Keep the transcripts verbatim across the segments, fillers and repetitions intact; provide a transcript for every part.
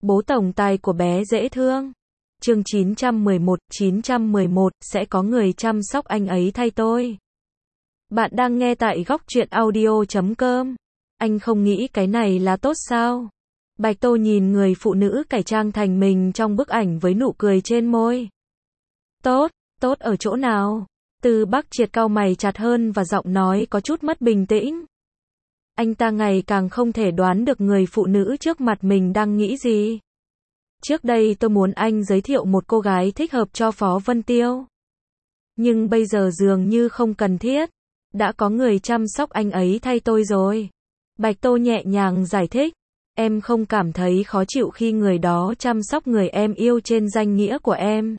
Bố tổng tài của bé dễ thương. Chương chín trăm mười một, chín trăm mười một, sẽ có người chăm sóc anh ấy thay tôi. Bạn đang nghe tại góc truyện audio chấm com. Anh không nghĩ cái này là tốt sao? Bạch Tô nhìn người phụ nữ cải trang thành mình trong bức ảnh với nụ cười trên môi. Tốt, tốt ở chỗ nào? Từ Bắc Triệt cau mày chặt hơn và giọng nói có chút mất bình tĩnh. Anh ta ngày càng không thể đoán được người phụ nữ trước mặt mình đang nghĩ gì. Trước đây tôi muốn anh giới thiệu một cô gái thích hợp cho Phó Vân Tiêu. Nhưng bây giờ dường như không cần thiết. Đã có người chăm sóc anh ấy thay tôi rồi. Bạch Tô nhẹ nhàng giải thích. Em không cảm thấy khó chịu khi người đó chăm sóc người em yêu trên danh nghĩa của em.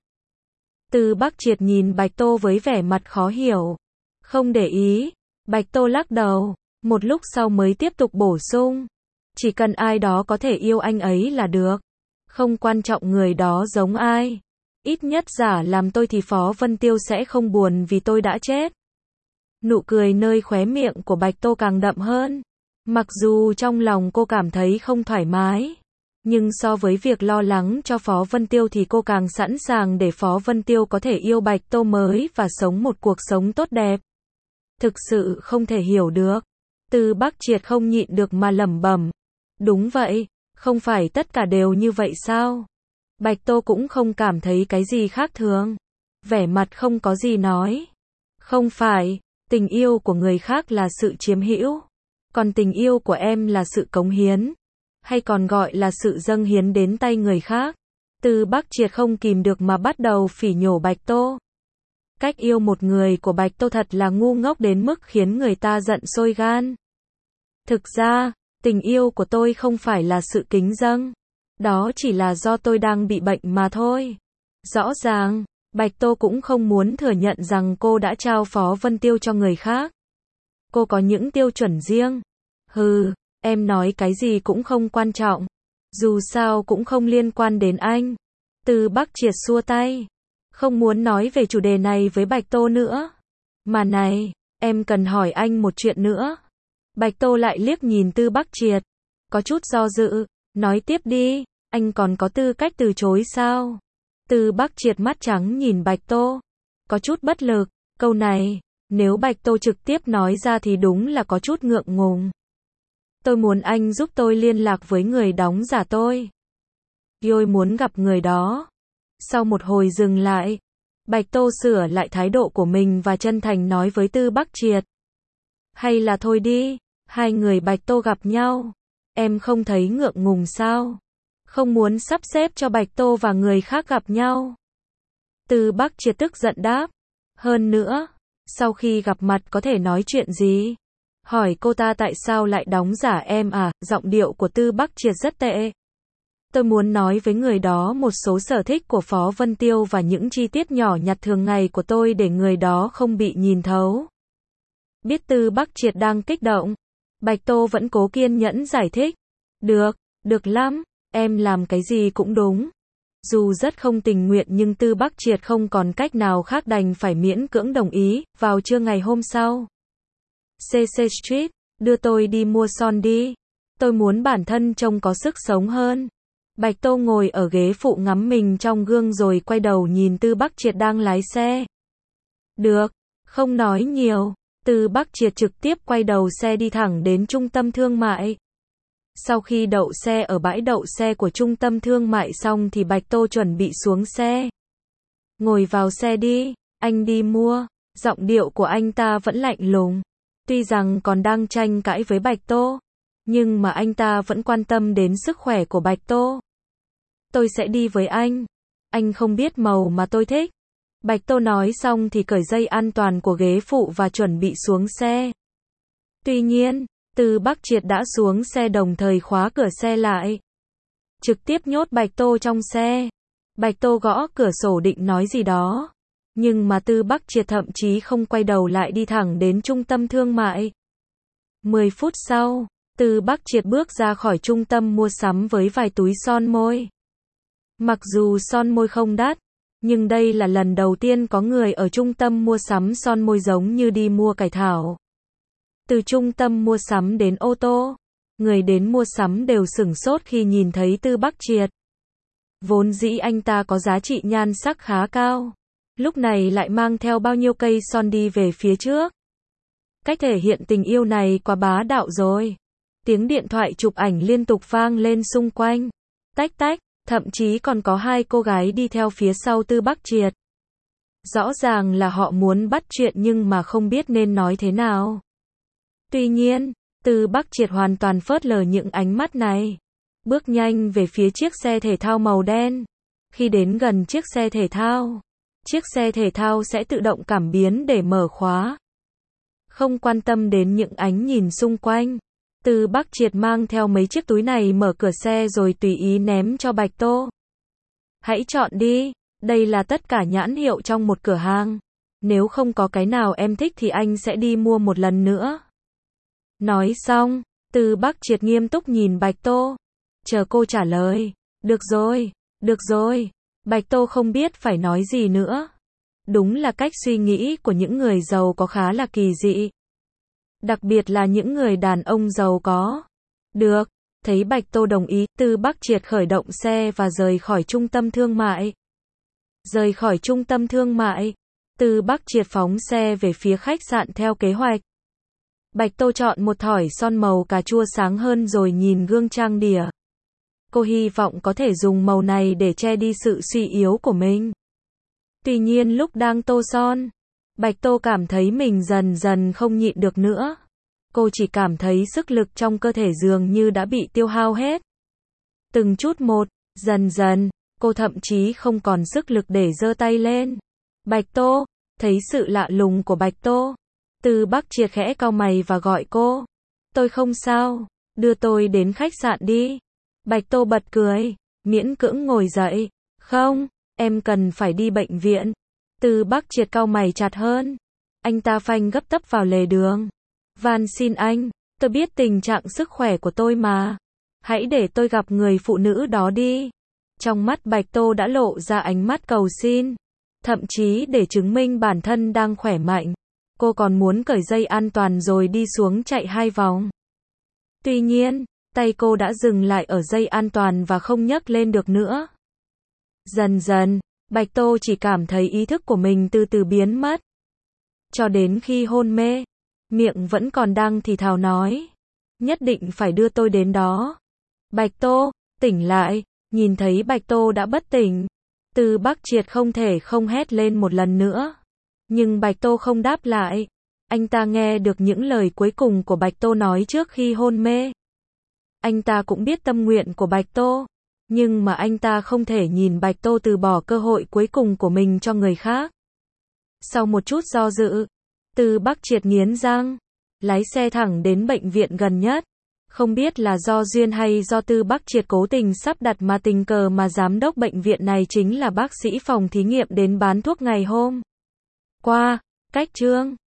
Từ Bắc Triệt nhìn Bạch Tô với vẻ mặt khó hiểu. Không để ý. Bạch Tô lắc đầu. Một lúc sau mới tiếp tục bổ sung. Chỉ cần ai đó có thể yêu anh ấy là được. Không quan trọng người đó giống ai. Ít nhất giả làm tôi thì Phó Vân Tiêu sẽ không buồn vì tôi đã chết. Nụ cười nơi khóe miệng của Bạch Tô càng đậm hơn. Mặc dù trong lòng cô cảm thấy không thoải mái. Nhưng so với việc lo lắng cho Phó Vân Tiêu thì cô càng sẵn sàng để Phó Vân Tiêu có thể yêu Bạch Tô mới và sống một cuộc sống tốt đẹp. Thực sự không thể hiểu được. Từ Bắc Triệt không nhịn được mà lẩm bẩm. Đúng vậy, không phải tất cả đều như vậy sao? Bạch Tô cũng không cảm thấy cái gì khác thường. Vẻ mặt không có gì nói. Không phải, tình yêu của người khác là sự chiếm hữu. Còn tình yêu của em là sự cống hiến. Hay còn gọi là sự dâng hiến đến tay người khác. Từ Bắc Triệt không kìm được mà bắt đầu phỉ nhổ Bạch Tô. Cách yêu một người của Bạch Tô thật là ngu ngốc đến mức khiến người ta giận sôi gan. Thực ra, tình yêu của tôi không phải là sự kính dâng. Đó chỉ là do tôi đang bị bệnh mà thôi. Rõ ràng, Bạch Tô cũng không muốn thừa nhận rằng cô đã trao Phó Vân Tiêu cho người khác. Cô có những tiêu chuẩn riêng. Hừ, em nói cái gì cũng không quan trọng. Dù sao cũng không liên quan đến anh. Từ Bắc Triệt xua tay. Không muốn nói về chủ đề này với Bạch Tô nữa. Mà này, em cần hỏi anh một chuyện nữa. Bạch Tô lại liếc nhìn Từ Bắc Triệt. Có chút do dự. Nói tiếp đi, anh còn có tư cách từ chối sao? Từ Bắc Triệt mắt trắng nhìn Bạch Tô. Có chút bất lực. Câu này, nếu Bạch Tô trực tiếp nói ra thì đúng là có chút ngượng ngùng. Tôi muốn anh giúp tôi liên lạc với người đóng giả tôi. Tôi muốn gặp người đó. Sau một hồi dừng lại, Bạch Tô sửa lại thái độ của mình và chân thành nói với Từ Bắc Triệt. Hay là thôi đi, hai người Bạch Tô gặp nhau. Em không thấy ngượng ngùng sao? Không muốn sắp xếp cho Bạch Tô và người khác gặp nhau. Từ Bắc Triệt tức giận đáp. Hơn nữa, sau khi gặp mặt có thể nói chuyện gì? Hỏi cô ta tại sao lại đóng giả em à? Giọng điệu của Từ Bắc Triệt rất tệ. Tôi muốn nói với người đó một số sở thích của Phó Vân Tiêu và những chi tiết nhỏ nhặt thường ngày của tôi để người đó không bị nhìn thấu. Biết Từ Bắc Triệt đang kích động, Bạch Tô vẫn cố kiên nhẫn giải thích. Được, được lắm, em làm cái gì cũng đúng. Dù rất không tình nguyện nhưng Từ Bắc Triệt không còn cách nào khác đành phải miễn cưỡng đồng ý. Vào trưa ngày hôm sau, xê xê Street, đưa tôi đi mua son đi. Tôi muốn bản thân trông có sức sống hơn. Bạch Tô ngồi ở ghế phụ ngắm mình trong gương rồi quay đầu nhìn Từ Bắc Triệt đang lái xe. Được, không nói nhiều. Từ Bắc Triệt trực tiếp quay đầu xe đi thẳng đến trung tâm thương mại. Sau khi đậu xe ở bãi đậu xe của trung tâm thương mại xong thì Bạch Tô chuẩn bị xuống xe. Ngồi vào xe đi, anh đi mua. Giọng điệu của anh ta vẫn lạnh lùng. Tuy rằng còn đang tranh cãi với Bạch Tô, nhưng mà anh ta vẫn quan tâm đến sức khỏe của Bạch Tô. Tôi sẽ đi với anh. Anh không biết màu mà tôi thích. Bạch Tô nói xong thì cởi dây an toàn của ghế phụ và chuẩn bị xuống xe. Tuy nhiên, Từ Bắc Triệt đã xuống xe đồng thời khóa cửa xe lại. Trực tiếp nhốt Bạch Tô trong xe. Bạch Tô gõ cửa sổ định nói gì đó. Nhưng mà Từ Bắc Triệt thậm chí không quay đầu lại đi thẳng đến trung tâm thương mại. mười phút sau, Từ Bắc Triệt bước ra khỏi trung tâm mua sắm với vài túi son môi. Mặc dù son môi không đắt, nhưng đây là lần đầu tiên có người ở trung tâm mua sắm son môi giống như đi mua cải thảo. Từ trung tâm mua sắm đến ô tô, Người đến mua sắm đều sửng sốt khi nhìn thấy Tư Bắc Triệt. Vốn dĩ anh ta có giá trị nhan sắc khá cao, lúc này lại mang theo bao nhiêu cây son đi về phía trước. Cách thể hiện tình yêu này quá bá đạo rồi. Tiếng điện thoại chụp ảnh liên tục vang lên xung quanh. Tách tách, thậm chí còn có hai cô gái đi theo phía sau Tư Bắc Triệt. Rõ ràng là họ muốn bắt chuyện nhưng mà không biết nên nói thế nào. Tuy nhiên, Tư Bắc Triệt hoàn toàn phớt lờ những ánh mắt này. Bước nhanh về phía chiếc xe thể thao màu đen. Khi đến gần chiếc xe thể thao, chiếc xe thể thao sẽ tự động cảm biến để mở khóa. Không quan tâm đến những ánh nhìn xung quanh, Tư Bắc Triệt mang theo mấy chiếc túi này mở cửa xe rồi tùy ý ném cho Bạch Tô. Hãy chọn đi, đây là tất cả nhãn hiệu trong một cửa hàng. Nếu không có cái nào em thích thì anh sẽ đi mua một lần nữa. Nói xong, Tư Bắc Triệt nghiêm túc nhìn Bạch Tô. Chờ cô trả lời. Được rồi, được rồi. Bạch Tô không biết phải nói gì nữa. Đúng là cách suy nghĩ của những người giàu có khá là kỳ dị. Đặc biệt là những người đàn ông giàu có. Được, thấy Bạch Tô đồng ý, Tư Bắc Triệt khởi động xe và rời khỏi trung tâm thương mại. Rời khỏi trung tâm thương mại, Tư Bắc Triệt phóng xe về phía khách sạn theo kế hoạch. Bạch Tô chọn một thỏi son màu cà chua sáng hơn rồi nhìn gương trang điểm. Cô hy vọng có thể dùng màu này để che đi sự suy yếu của mình. Tuy nhiên lúc đang tô son, Bạch Tô cảm thấy mình dần dần không nhịn được nữa. Cô chỉ cảm thấy sức lực trong cơ thể dường như đã bị tiêu hao hết. Từng chút một, dần dần, cô thậm chí không còn sức lực để giơ tay lên. Bạch Tô, thấy sự lạ lùng của Bạch Tô, Tư Bắc Triệt khẽ cau mày và gọi cô. Tôi không sao, đưa tôi đến khách sạn đi. Bạch Tô bật cười, miễn cưỡng ngồi dậy. Không, em cần phải đi bệnh viện. Tư Bắc Triệt cau mày chặt hơn. Anh ta phanh gấp tấp vào lề đường. Van xin anh, tôi biết tình trạng sức khỏe của tôi mà. Hãy để tôi gặp người phụ nữ đó đi. Trong mắt Bạch Tô đã lộ ra ánh mắt cầu xin. Thậm chí để chứng minh bản thân đang khỏe mạnh, cô còn muốn cởi dây an toàn rồi đi xuống chạy hai vòng. Tuy nhiên, tay cô đã dừng lại ở dây an toàn và không nhấc lên được nữa. Dần dần, Bạch Tô chỉ cảm thấy ý thức của mình từ từ biến mất. Cho đến khi hôn mê, miệng vẫn còn đang thì thào nói. Nhất định phải đưa tôi đến đó. Bạch Tô, tỉnh lại, nhìn thấy Bạch Tô đã bất tỉnh. Tư Bắc Triệt không thể không hét lên một lần nữa. Nhưng Bạch Tô không đáp lại. Anh ta nghe được những lời cuối cùng của Bạch Tô nói trước khi hôn mê. Anh ta cũng biết tâm nguyện của Bạch Tô. Nhưng mà anh ta không thể nhìn Bạch Tô từ bỏ cơ hội cuối cùng của mình cho người khác. Sau một chút do dự, Tư Bắc Triệt nghiến răng, lái xe thẳng đến bệnh viện gần nhất. Không biết là do duyên hay do Tư Bắc Triệt cố tình sắp đặt mà tình cờ mà giám đốc bệnh viện này chính là bác sĩ phòng thí nghiệm đến bán thuốc ngày hôm qua. Cách chương